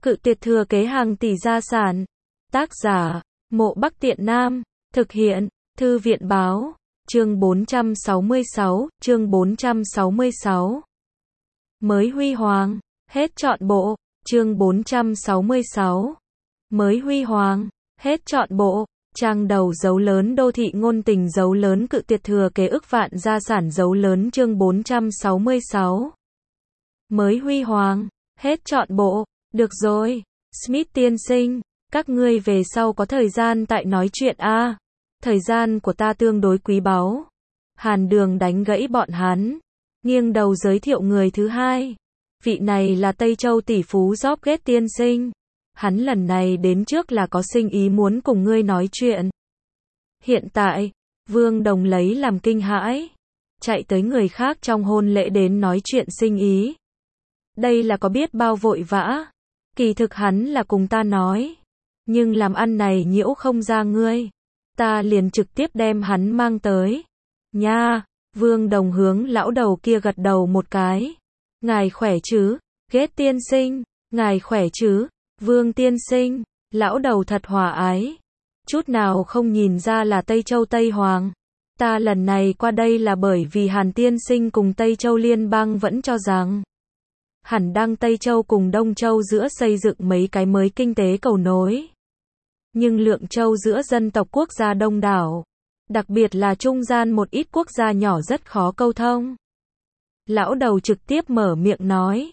Cự tuyệt thừa kế hàng tỷ gia sản. Tác giả, Mộ Bắc Tiện Nam. Thực hiện, Thư viện báo. Chương 466, chương 466. Mới huy hoàng, hết trọn bộ. Chương 466. Mới huy hoàng, hết trọn bộ. Trang đầu dấu lớn đô thị ngôn tình dấu lớn cự tuyệt thừa kế ức vạn gia sản dấu lớn chương 466. Mới huy hoàng, hết trọn bộ. Được rồi, Smith tiên sinh, các ngươi về sau có thời gian tại nói chuyện a. Thời gian của ta tương đối quý báu. Hàn Đường đánh gãy bọn hắn, nghiêng đầu giới thiệu người thứ hai. Vị này là Tây Châu tỷ phú George tiên sinh. Hắn lần này đến trước là có sinh ý muốn cùng ngươi nói chuyện. Hiện tại, Vương Đồng lấy làm kinh hãi, chạy tới người khác trong hôn lễ đến nói chuyện sinh ý. Đây là có biết bao vội vã. Kỳ thực hắn là cùng ta nói, nhưng làm ăn này nhiễu không ra ngươi, ta liền trực tiếp đem hắn mang tới. Nha, Vương Đồng hướng lão đầu kia gật đầu một cái. Ngài khỏe chứ, Ghét tiên sinh, ngài khỏe chứ, Vương tiên sinh, lão đầu thật hòa ái. Chút nào không nhìn ra là Tây Châu Tây Hoàng. Ta lần này qua đây là bởi vì Hàn tiên sinh cùng Tây Châu Liên bang vẫn cho rằng hẳn đang Tây Châu cùng Đông Châu giữa xây dựng mấy cái mới kinh tế cầu nối. Nhưng Lượng Châu giữa dân tộc quốc gia đông đảo, đặc biệt là trung gian một ít quốc gia nhỏ rất khó câu thông. Lão đầu trực tiếp mở miệng nói.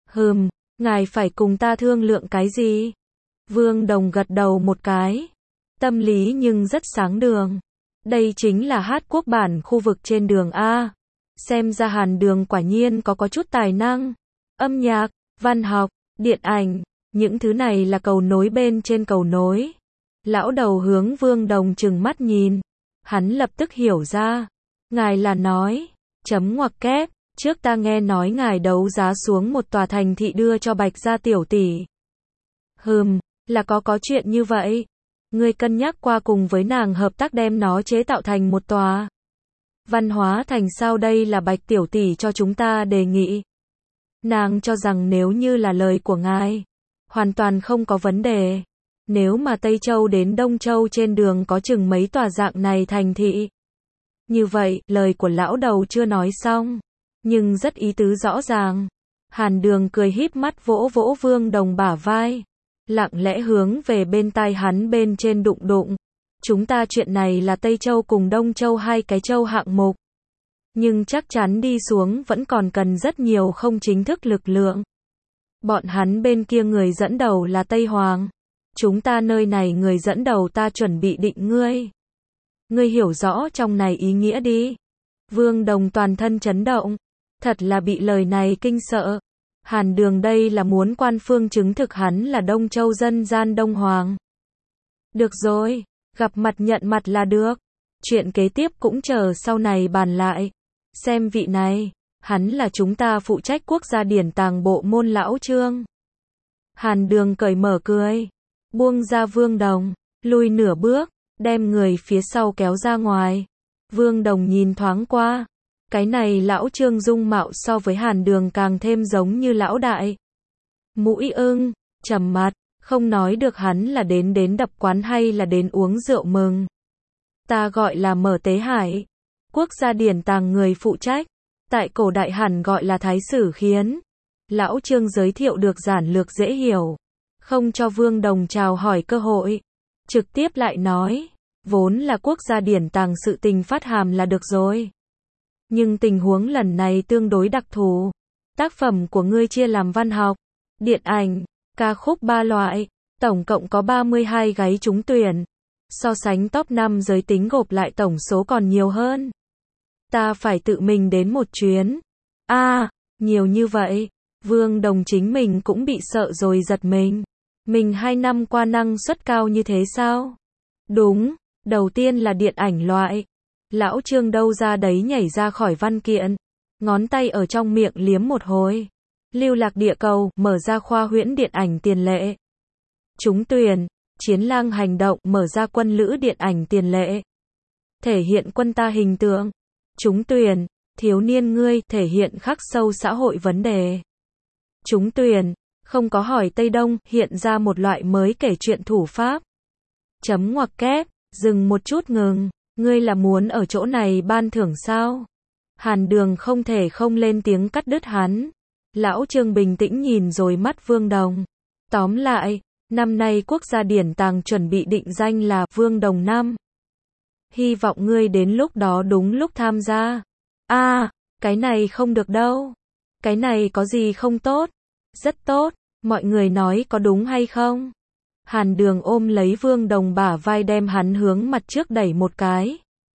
Ngài phải cùng ta thương lượng cái gì? Vương Đồng gật đầu một cái. Tâm lý nhưng rất sáng đường. Đây chính là Hát Quốc bản khu vực trên đường A. Xem ra Hàn Đường quả nhiên có chút tài năng. Âm nhạc, văn học, điện ảnh, những thứ này là cầu nối bên trên cầu nối. Lão đầu hướng Vương Đồng trừng mắt nhìn. Hắn lập tức hiểu ra. Ngài là nói, chấm ngoặc kép, trước ta nghe nói ngài đấu giá xuống một tòa thành thị đưa cho Bạch gia tiểu tỷ. Là có chuyện như vậy. Ngươi cân nhắc qua cùng với nàng hợp tác đem nó chế tạo thành một tòa văn hóa thành sao? Đây là Bạch tiểu tỷ cho chúng ta đề nghị. Nàng cho rằng nếu như là lời của ngài, hoàn toàn không có vấn đề. Nếu mà Tây Châu đến Đông Châu trên đường có chừng mấy tòa dạng này thành thị. Như vậy, lời của lão đầu chưa nói xong, nhưng rất ý tứ rõ ràng. Hàn Đường cười híp mắt vỗ vỗ Vương Đồng bả vai, lặng lẽ hướng về bên tai hắn bên trên đụng đụng. Chúng ta chuyện này là Tây Châu cùng Đông Châu hai cái châu hạng mục. Nhưng chắc chắn đi xuống vẫn còn cần rất nhiều không chính thức lực lượng. Bọn hắn bên kia người dẫn đầu là Tây Hoàng. Chúng ta nơi này người dẫn đầu ta chuẩn bị định ngươi. Ngươi hiểu rõ trong này ý nghĩa đi. Vương Đồng toàn thân chấn động. Thật là bị lời này kinh sợ. Hàn Đường đây là muốn quan phương chứng thực hắn là Đông Châu dân gian Đông Hoàng. Được rồi, gặp mặt nhận mặt là được. Chuyện kế tiếp cũng chờ sau này bàn lại. Xem vị này, hắn là chúng ta phụ trách quốc gia điển tàng bộ môn lão Trương. Hàn Đường cởi mở cười, buông ra Vương Đồng, lùi nửa bước, đem người phía sau kéo ra ngoài. Vương Đồng nhìn thoáng qua, cái này lão Trương dung mạo so với Hàn Đường càng thêm giống như lão đại. Mũi ưng, trầm mặt, không nói được hắn là đến đập quán hay là đến uống rượu mừng. Ta gọi là Mở Tế Hải, quốc gia điển tàng người phụ trách, tại cổ đại hẳn gọi là Thái Sử Khiến. Lão Trương giới thiệu được giản lược dễ hiểu, không cho Vương Đồng chào hỏi cơ hội, trực tiếp lại nói, vốn là quốc gia điển tàng sự tình phát hàm là được rồi. Nhưng tình huống lần này tương đối đặc thù. Tác phẩm của ngươi chia làm văn học, điện ảnh, ca khúc 3 loại, tổng cộng có 32 gáy trúng tuyển. So sánh top 5 giới tính gộp lại tổng số còn nhiều hơn. Ta phải tự mình đến một chuyến. Nhiều như vậy. Vương Đồng chính mình cũng bị sợ rồi giật mình. Mình 2 năm qua năng suất cao như thế sao? Đúng, đầu tiên là điện ảnh loại. Lão Trương đâu ra đấy nhảy ra khỏi văn kiện, ngón tay ở trong miệng liếm một hồi. Lưu Lạc Địa Cầu, mở ra khoa huyễn điện ảnh tiền lệ. Trúng tuyển, Chiến Lang Hành Động, mở ra quân lữ điện ảnh tiền lệ. Thể hiện quân ta hình tượng. Trúng tuyển, Thiếu niên ngươi, thể hiện khắc sâu xã hội vấn đề. Trúng tuyển, không có hỏi Tây Đông, hiện ra một loại mới kể chuyện thủ pháp. Chấm ngoặc kép, dừng một chút ngừng, ngươi là muốn ở chỗ này ban thưởng sao? Hàn Đường không thể không lên tiếng cắt đứt hắn. Lão Trương bình tĩnh nhìn rồi mắt Vương Đồng. Tóm lại, năm nay quốc gia điển tàng chuẩn bị định danh là Vương Đồng năm. Hy vọng ngươi đến lúc đó đúng lúc tham gia. Cái này không được đâu. Cái này có gì không tốt? Rất tốt, mọi người nói có đúng hay không? Hàn Đường ôm lấy Vương Đồng bả vai đem hắn hướng mặt trước đẩy một cái.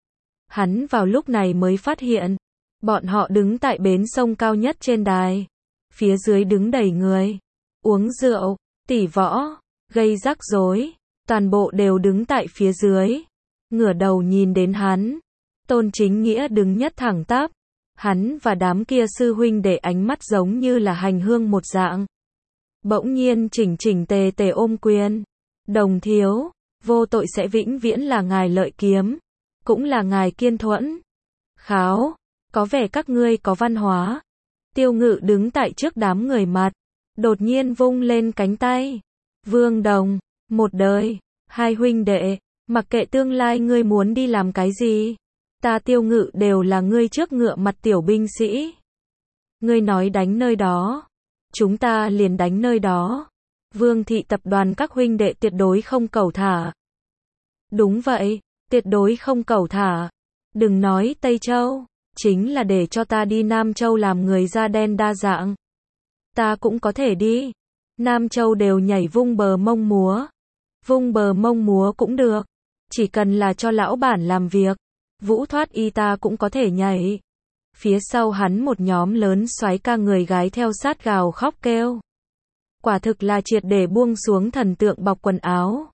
Hắn vào lúc này mới phát hiện, bọn họ đứng tại bến sông cao nhất trên đài. Phía dưới đứng đầy người, uống rượu, tỉ võ, gây rắc rối, toàn bộ đều đứng tại phía dưới. Ngửa đầu nhìn đến hắn, Tôn Chính Nghĩa đứng nhất thẳng tắp. Hắn và đám kia sư huynh để ánh mắt giống như là hành hương một dạng. Bỗng nhiên chỉnh chỉnh tề tề ôm quyền. Đồng thiếu, vô tội sẽ vĩnh viễn là ngài lợi kiếm, cũng là ngài kiên thuẫn. Kháo, có vẻ các ngươi có văn hóa. Tiêu Ngự đứng tại trước đám người mặt, đột nhiên vung lên cánh tay. Vương Đồng, một đời, hai huynh đệ, mặc kệ tương lai ngươi muốn đi làm cái gì, ta Tiêu Ngự đều là ngươi trước ngựa mặt tiểu binh sĩ. Ngươi nói đánh nơi đó, chúng ta liền đánh nơi đó. Vương thị tập đoàn các huynh đệ tuyệt đối không cẩu thả. Đúng vậy, tuyệt đối không cẩu thả. Đừng nói Tây Châu, chính là để cho ta đi Nam Châu làm người da đen đa dạng. Ta cũng có thể đi. Nam Châu đều nhảy vung bờ mông múa. Vung bờ mông múa cũng được. Chỉ cần là cho lão bản làm việc. Vũ thoát y ta cũng có thể nhảy. Phía sau hắn một nhóm lớn soái ca người gái theo sát gào khóc kêu. Quả thực là triệt để buông xuống thần tượng bọc quần áo.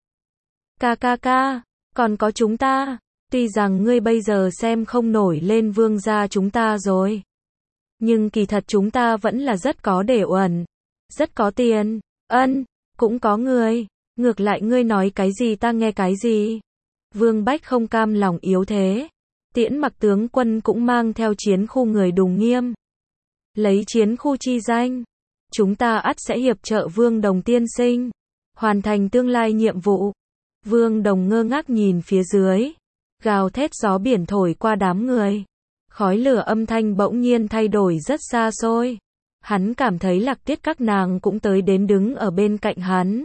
Ca, còn có chúng ta. Tuy rằng ngươi bây giờ xem không nổi lên vương gia chúng ta rồi. Nhưng kỳ thật chúng ta vẫn là rất có để uẩn. Rất có tiền. Cũng có người. Ngược lại ngươi nói cái gì ta nghe cái gì. Vương Bách không cam lòng yếu thế. Tiễn Mặc tướng quân cũng mang theo chiến khu người Đùng Nghiêm. Lấy chiến khu chi danh. Chúng ta ắt sẽ hiệp trợ Vương Đồng tiên sinh. Hoàn thành tương lai nhiệm vụ. Vương Đồng ngơ ngác nhìn phía dưới. Gào thét gió biển thổi qua đám người. Khói lửa âm thanh bỗng nhiên thay đổi rất xa xôi. Hắn cảm thấy Lạc Tiết các nàng cũng tới đến đứng ở bên cạnh hắn.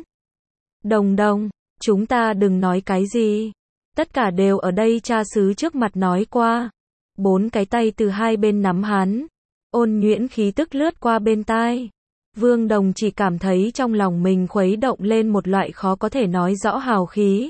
Đồng, chúng ta đừng nói cái gì. Tất cả đều ở đây cha xứ trước mặt nói qua. 4 cái tay từ hai bên nắm hắn. Ôn nhuyễn khí tức lướt qua bên tai. Vương Đồng chỉ cảm thấy trong lòng mình khuấy động lên một loại khó có thể nói rõ hào khí.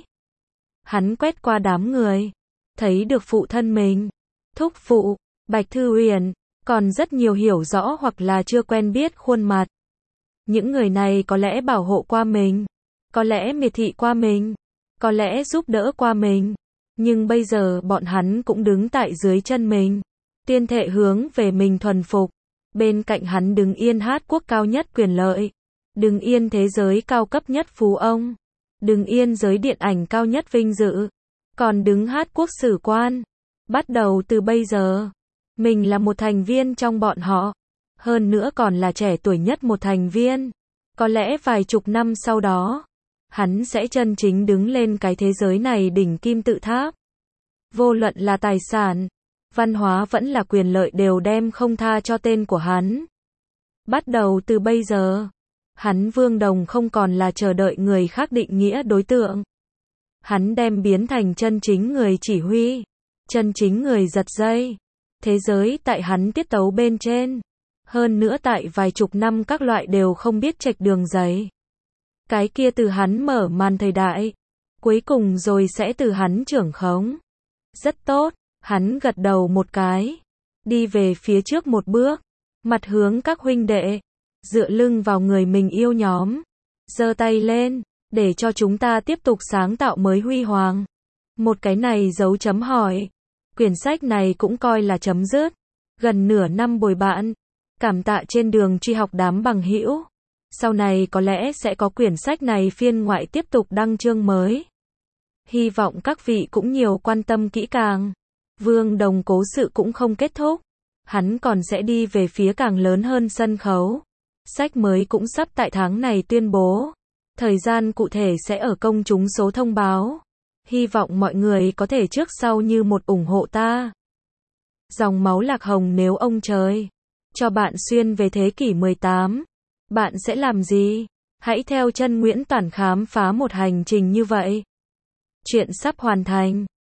Hắn quét qua đám người. Thấy được phụ thân mình. Thúc phụ, Bạch Thư Huyền. Còn rất nhiều hiểu rõ hoặc là chưa quen biết khuôn mặt. Những người này có lẽ bảo hộ qua mình. Có lẽ miệt thị qua mình. Có lẽ giúp đỡ qua mình. Nhưng bây giờ bọn hắn cũng đứng tại dưới chân mình. Tuyên thệ hướng về mình thuần phục. Bên cạnh hắn đứng yên hát quốc cao nhất quyền lợi. Đứng yên thế giới cao cấp nhất phú ông. Đứng yên giới điện ảnh cao nhất vinh dự. Còn đứng hát quốc sử quan. Bắt đầu từ bây giờ. Mình là một thành viên trong bọn họ. Hơn nữa còn là trẻ tuổi nhất một thành viên. Có lẽ vài chục năm sau đó. Hắn sẽ chân chính đứng lên cái thế giới này đỉnh kim tự tháp. Vô luận là tài sản, văn hóa vẫn là quyền lợi đều đem không tha cho tên của hắn. Bắt đầu từ bây giờ, hắn Vương Đồng không còn là chờ đợi người khác định nghĩa đối tượng. Hắn đem biến thành chân chính người chỉ huy, chân chính người giật dây. Thế giới tại hắn tiết tấu bên trên. Hơn nữa tại vài chục năm các loại đều không biết chệch đường giấy. Cái kia từ hắn mở màn thời đại. Cuối cùng rồi sẽ từ hắn trưởng khống. Rất tốt, hắn gật đầu một cái. Đi về phía trước một bước. Mặt hướng các huynh đệ. Dựa lưng vào người mình yêu nhóm. Giơ tay lên. Để cho chúng ta tiếp tục sáng tạo mới huy hoàng. Một cái này dấu chấm hỏi. Quyển sách này cũng coi là chấm dứt. Gần nửa năm bồi bạn. Cảm tạ trên đường truy học đám bằng hữu. Sau này có lẽ sẽ có quyển sách này phiên ngoại tiếp tục đăng chương mới. Hy vọng các vị cũng nhiều quan tâm kỹ càng. Vương Đồng cố sự cũng không kết thúc. Hắn còn sẽ đi về phía càng lớn hơn sân khấu. Sách mới cũng sắp tại tháng này tuyên bố. Thời gian cụ thể sẽ ở công chúng số thông báo. Hy vọng mọi người có thể trước sau như một ủng hộ ta. Dòng máu Lạc Hồng nếu ông trời cho bạn xuyên về thế kỷ 18, bạn sẽ làm gì? Hãy theo chân Nguyễn Toản khám phá một hành trình như vậy. Chuyện sắp hoàn thành.